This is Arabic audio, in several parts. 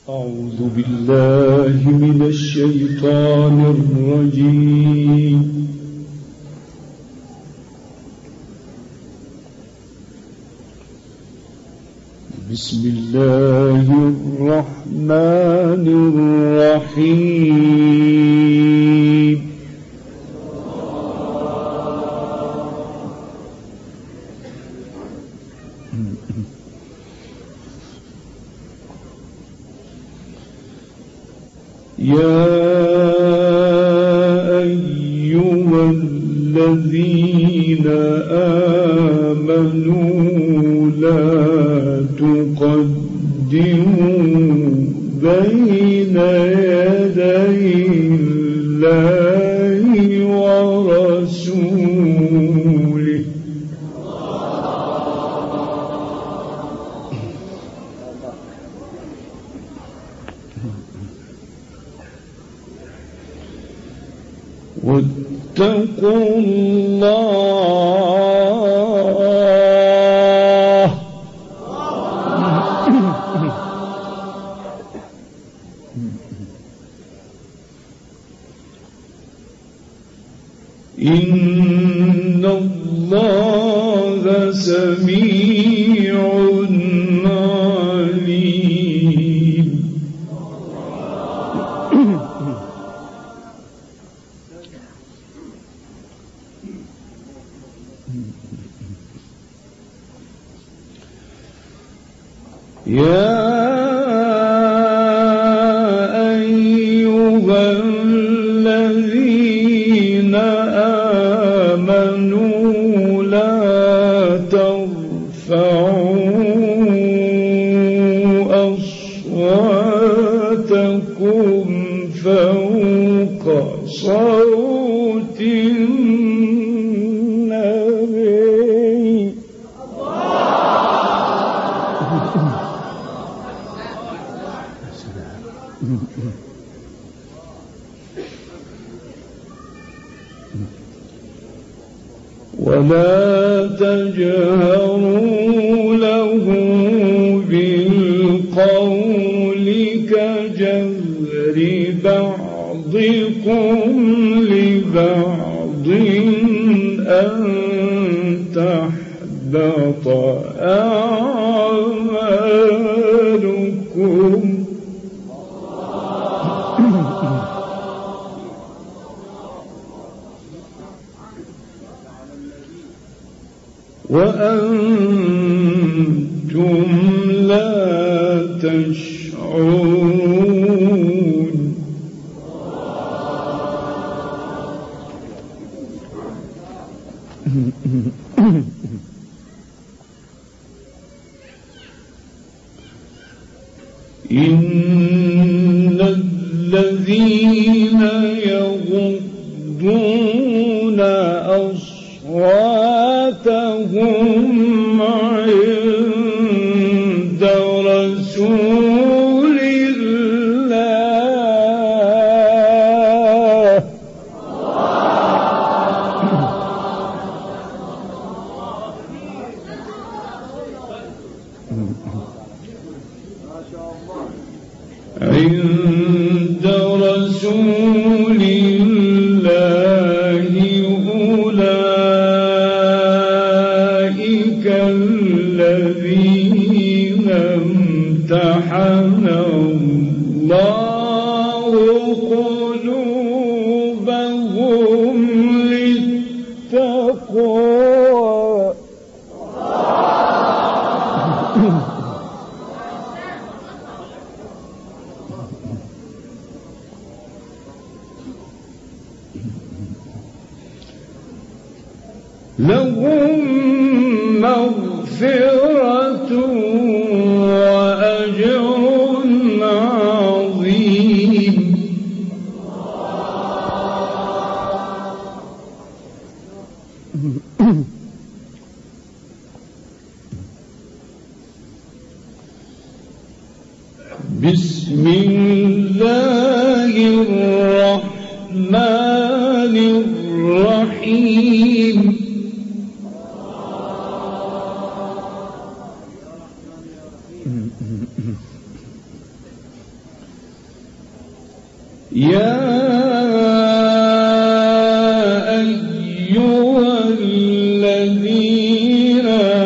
أعوذ بالله من الشيطان الرجيم. بسم الله الرحمن الرحيم. يا أيها الذين آمنوا لا تقدموا بين يدي الله ورسوله واتقوا الله إن الله سميع عليم. يا أيها الذين آمنوا لا ترفعوا أصواتكم فوق صوت النبي ولا تجهروا له بالقول كجهر بعضكم لبعض أن تحبط أعمالكم وأنتم لا تشعرون. إن الذين يغضون أصواتهم عند رسول الله عند رسول الله أولئك الذين امتحن الله قلوبهم للتقوى لهم مغفرة وأجر عظيم. بسم الله الرحمن الرحيم. يا أيها الذين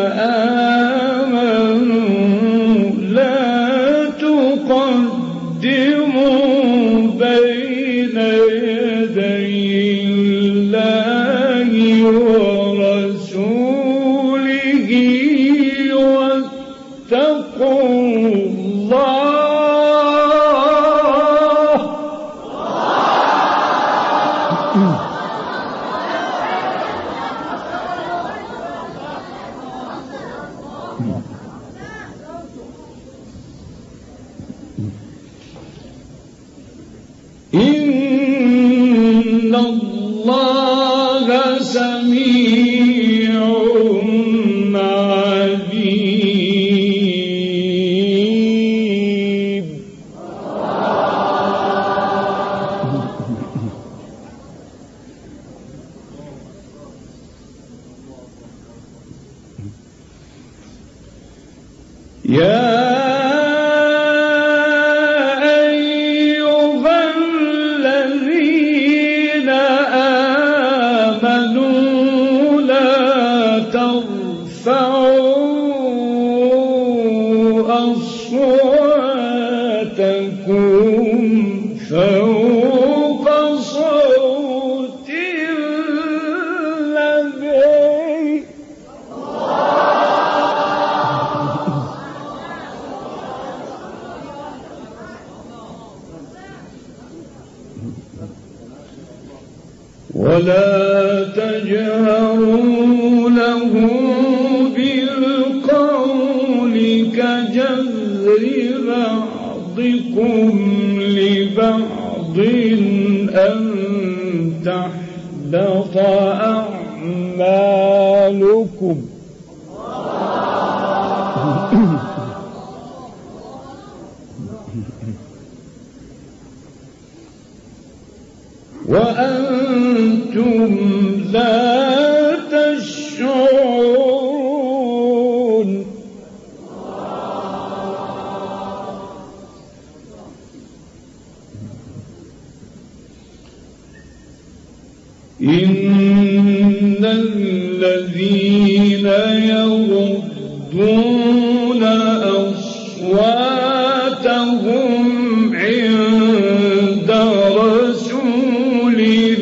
آمنوا لا تقدموا بين يدي الله ورسوله واتقوا الله. إن الله سميع عليم. يا أصواتكم فوق صوت النبي. ولا تجهروا له بالقول كجهر بعضكم لبعض أن تحبط أعمالكم وأنتم لا تشعرون. إن الذين يغضون أصواتهم عند رسول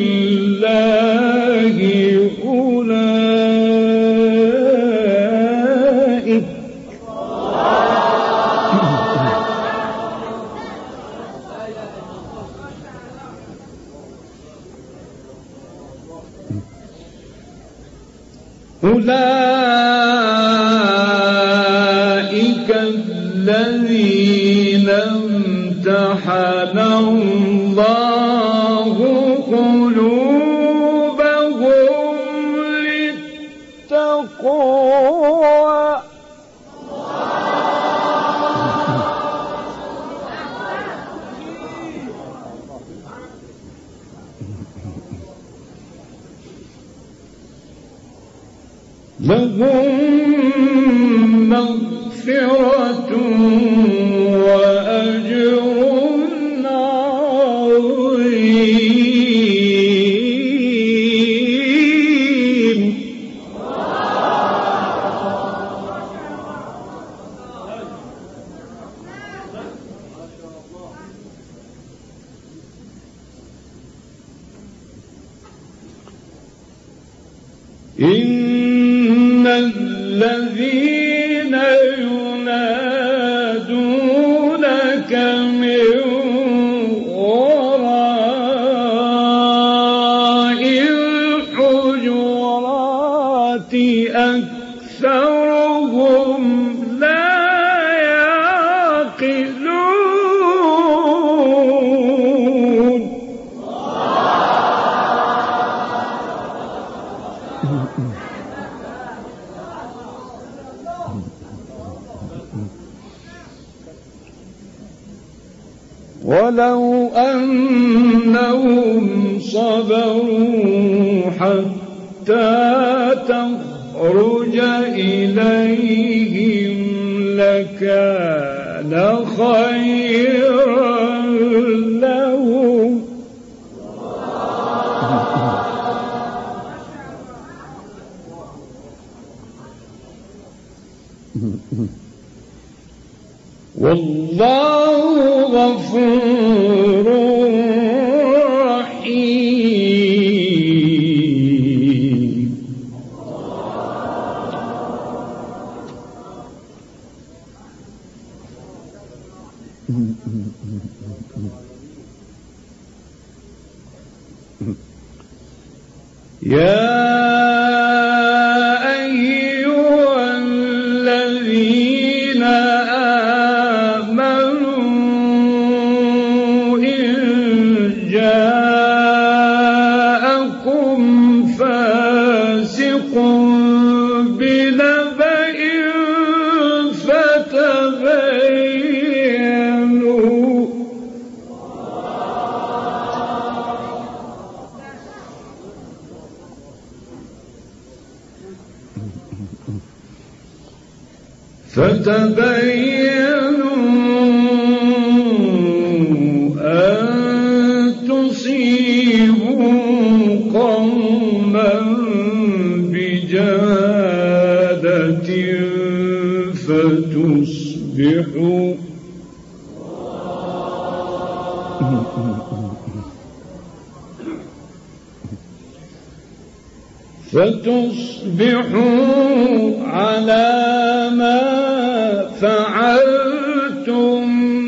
الله أولئك الذين امتحن الله قلوبهم للتقوى. لهم مغفرة وأجر عظيم. إن الذين ينادونك من وراء الحجرات أكثرهم لا يعقلون. ولو أنهم صبروا حتى تخرج إليهم لكان خيرا لهم. والله غفور رحيم. يا أيها الذين آمنوا إن جاءكم فاسق بنبأ فتبينوا أن تصيبوا قوما بجهالة فتصبحوا على ما فعلتم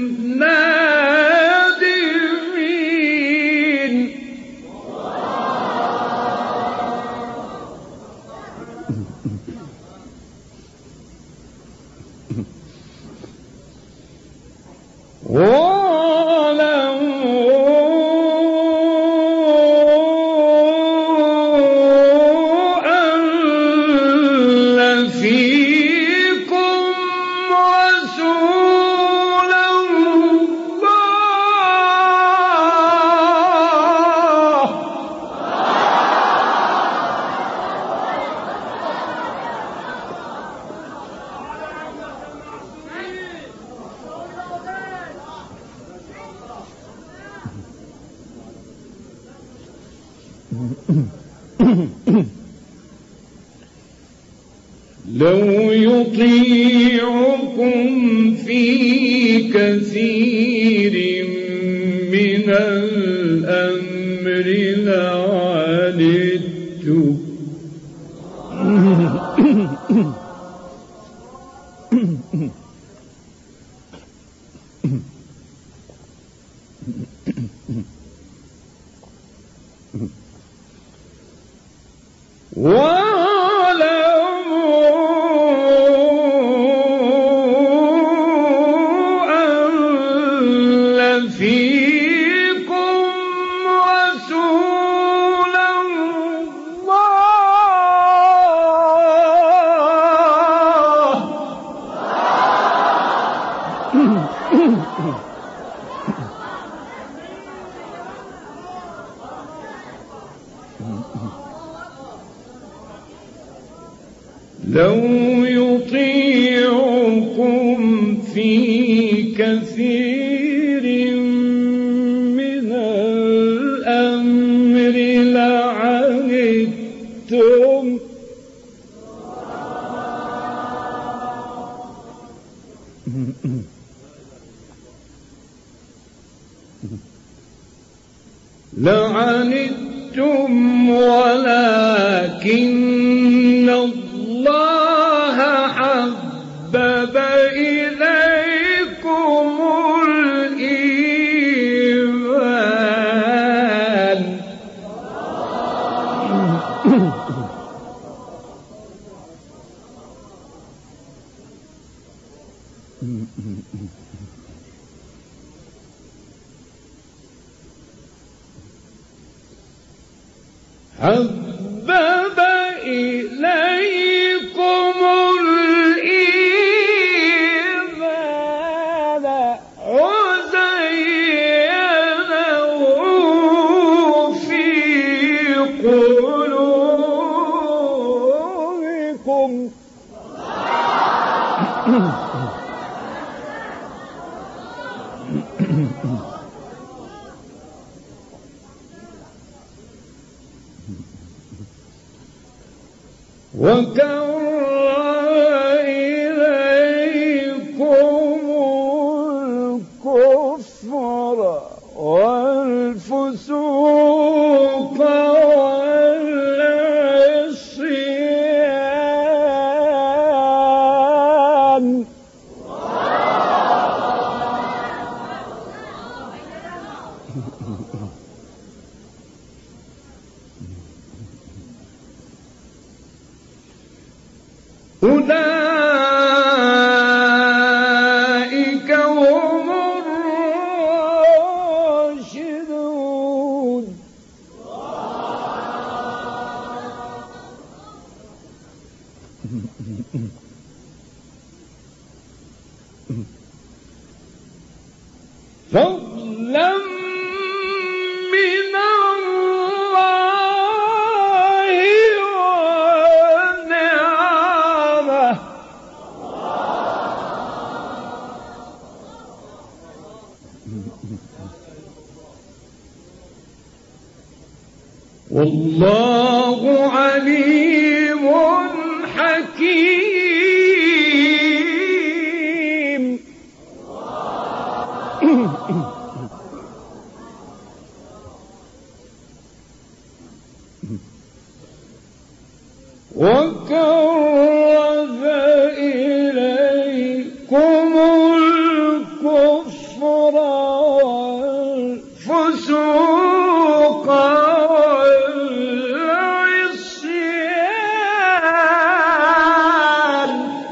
نادمين. لو يطيعكم في كثير من الأمر لعنتم لو يطيعكم في كثير من الأمر لعنتم ولكن الله حبب إليكم الإيمان حبب إليكم الإيمان وزينه في قلوبكم وكره إليكم فضلا من الله ونعمه. والله عليم حكيم. وكره إليكم الكفر والفسوق والعصيان.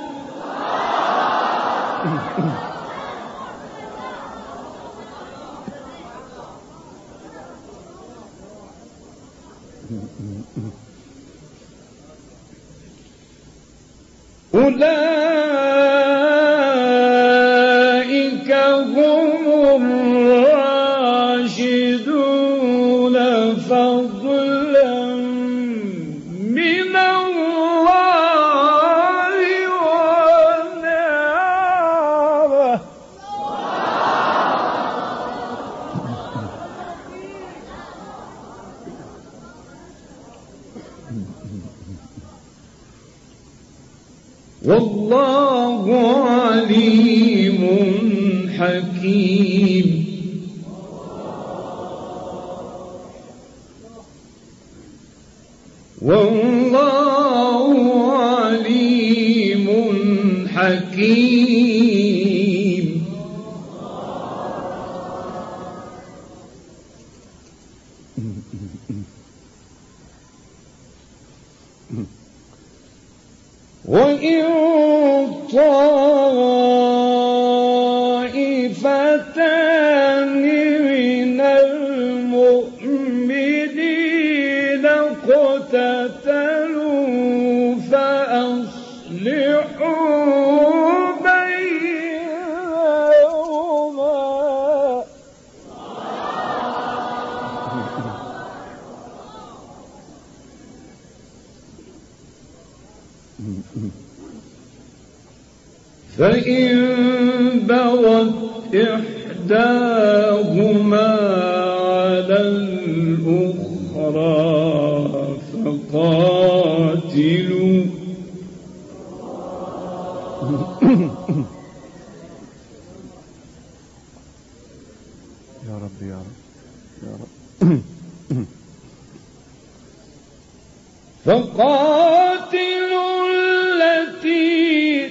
أولئك هم الراشدون فضلا من الله ونعمه. والله عليم حكيم. والله عليم حكيم. وإن طائفتان من المؤمنين اقتتلوا فأصلحوا بينهما. فإن بغت إحداهما على الأخرى فقاتلوا يا رب يا رب يا رب فقاتلوا التي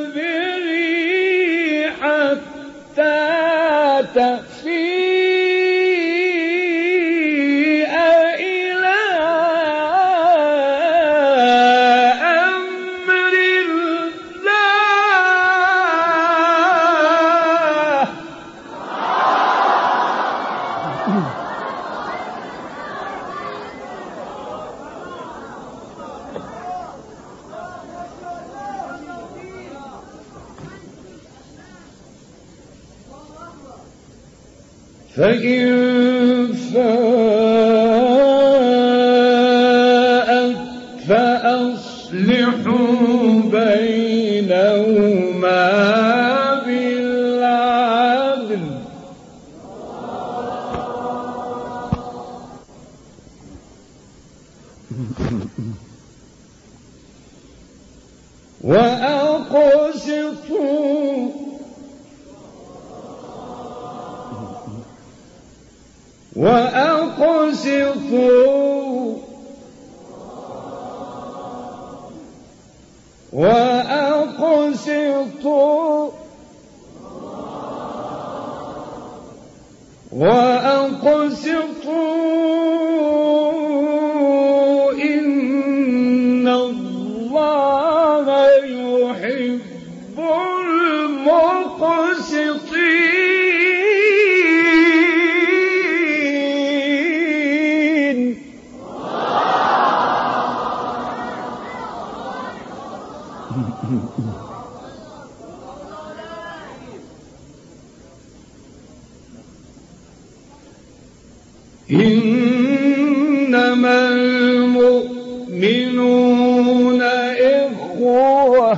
تبغي حتى تفيء إلى أمر الله. فإن فاءت فأصلحوا بينهما بالعدل وأقسطوا وأقسطوا وأقسطوا وأقسطوا إن الله يحب المقسطين. إنما المؤمنون إخوة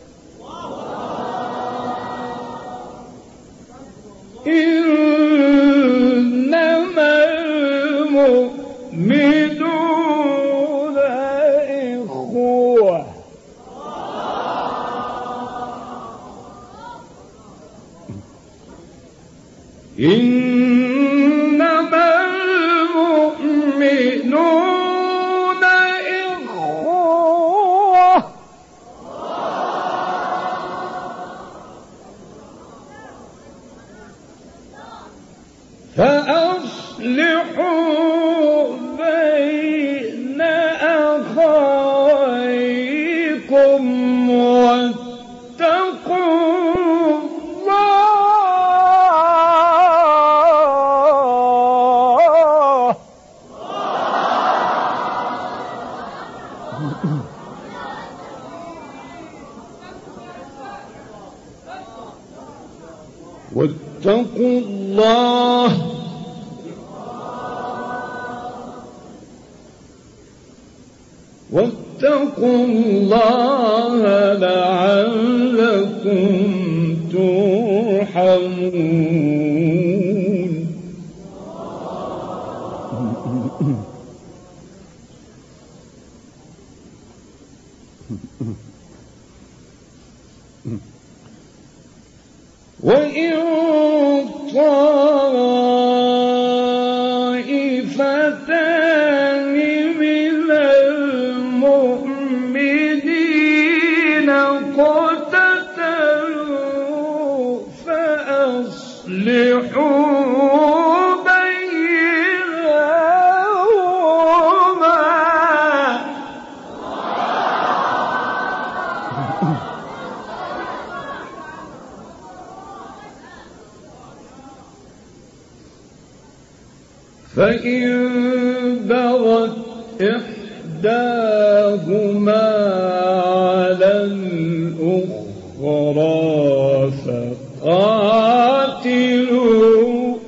إنما المؤمنون إخوة إنما المؤمنون إخوة فأصلحوا بين أخويكم واتقوا الله واتقوا الله واتقوا الله لعلكم ترحمون وإن طائفتان من المؤمنين اقتتلوا فأصلحوا بينهما فإن بغت إحداهما على الأخرى فقاتلوا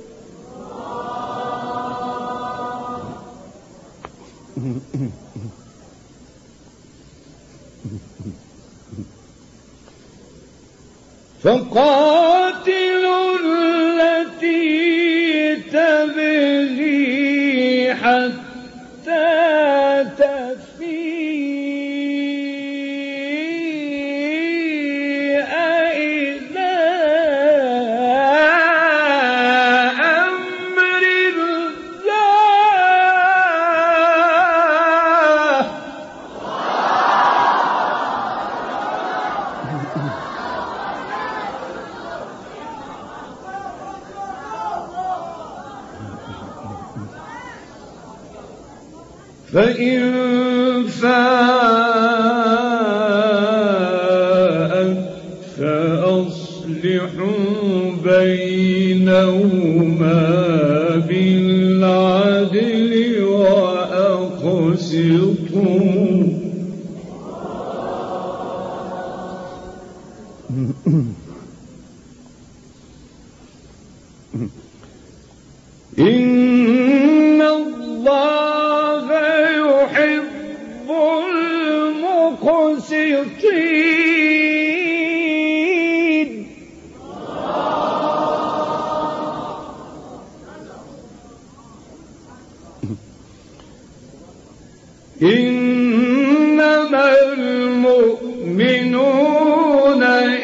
التي تبغي حتى تفيء إلى أمر الله فإن فاءت فأصلحوا بينهما بالعدل وأقسطوا إن الله يحب المقسطين إنما المؤمنون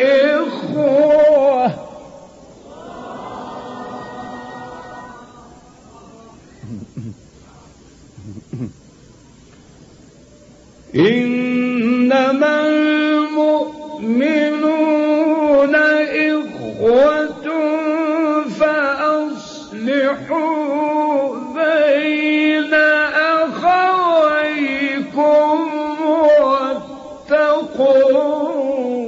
إخوة إنما المؤمنون إخوة فأصلحوا بين أخويكم واتقوا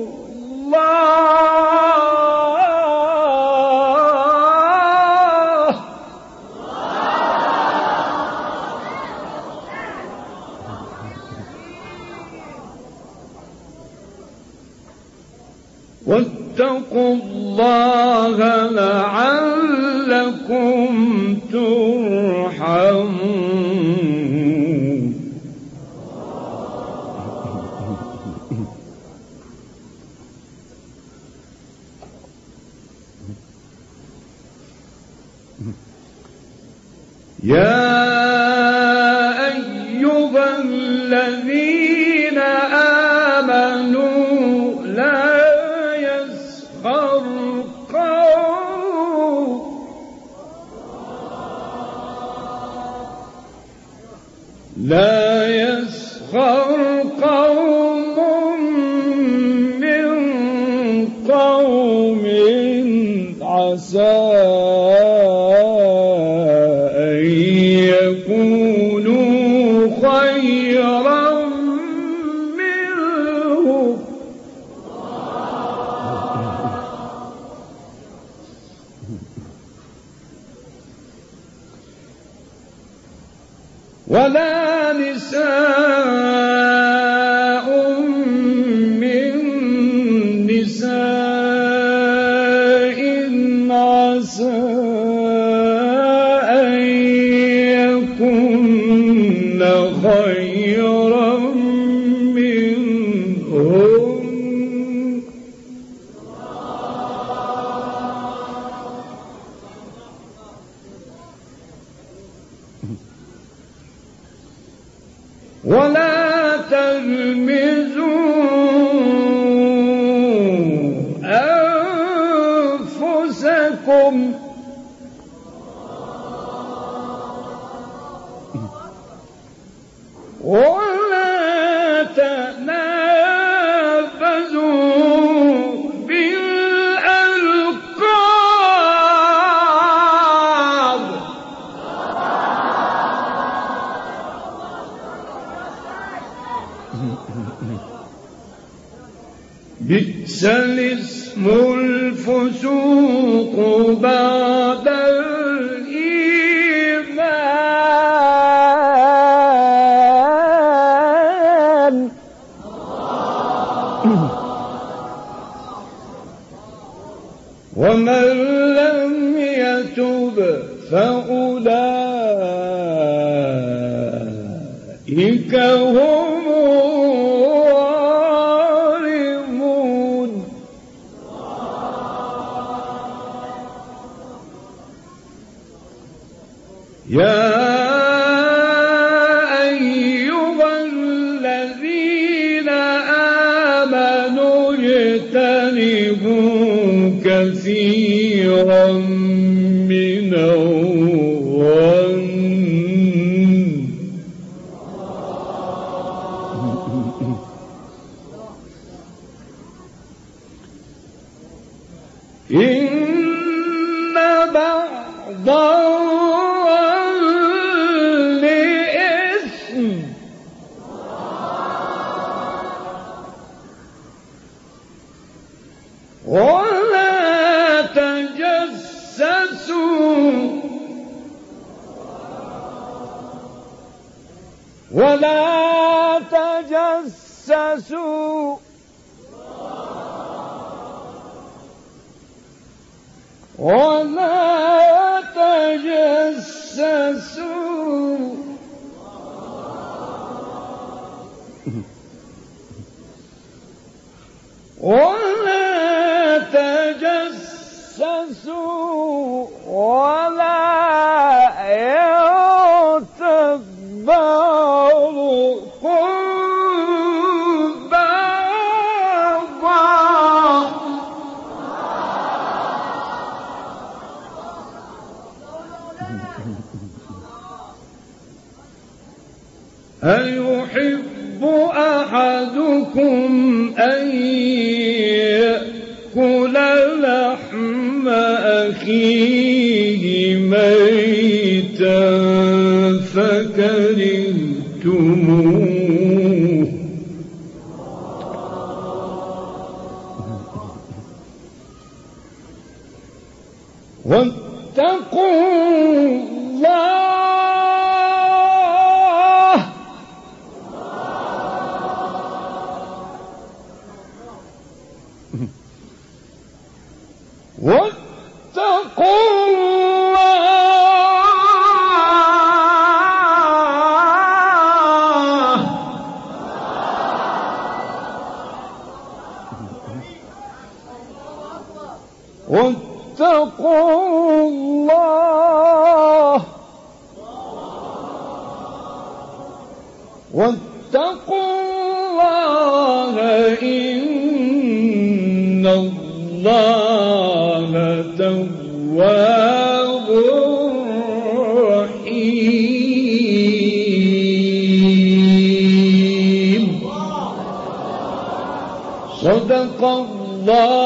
الله واتقوا الله لعلكم ترحمون يا أيها الذين آمنوا لا يسخر قوم من قوم عسى أن يكونوا خيرا منهم ولا نساء من نساء عسى أن يكن خيرا منهن ولا تلمزوا أنفسكم ولا تنابزوا بالألقاب بئس الاسم الفسوق بعد الإيمان ومن لم يتب فأولئك هم يا أيها الذين آمنوا اجتنبوا كثيرا من الظن إن بعض ولا تجسسوا ولا تجسسوا ولا تجسسوا ولا تجسسوا ولا يغتب بعضكم بعضا أيحب أحدكم أن يأكل لحم أخيه ميتا فكرهتموه واتقوا الله واتقوا الله واتقوا الله إن الله تواب رحيم. صدق الله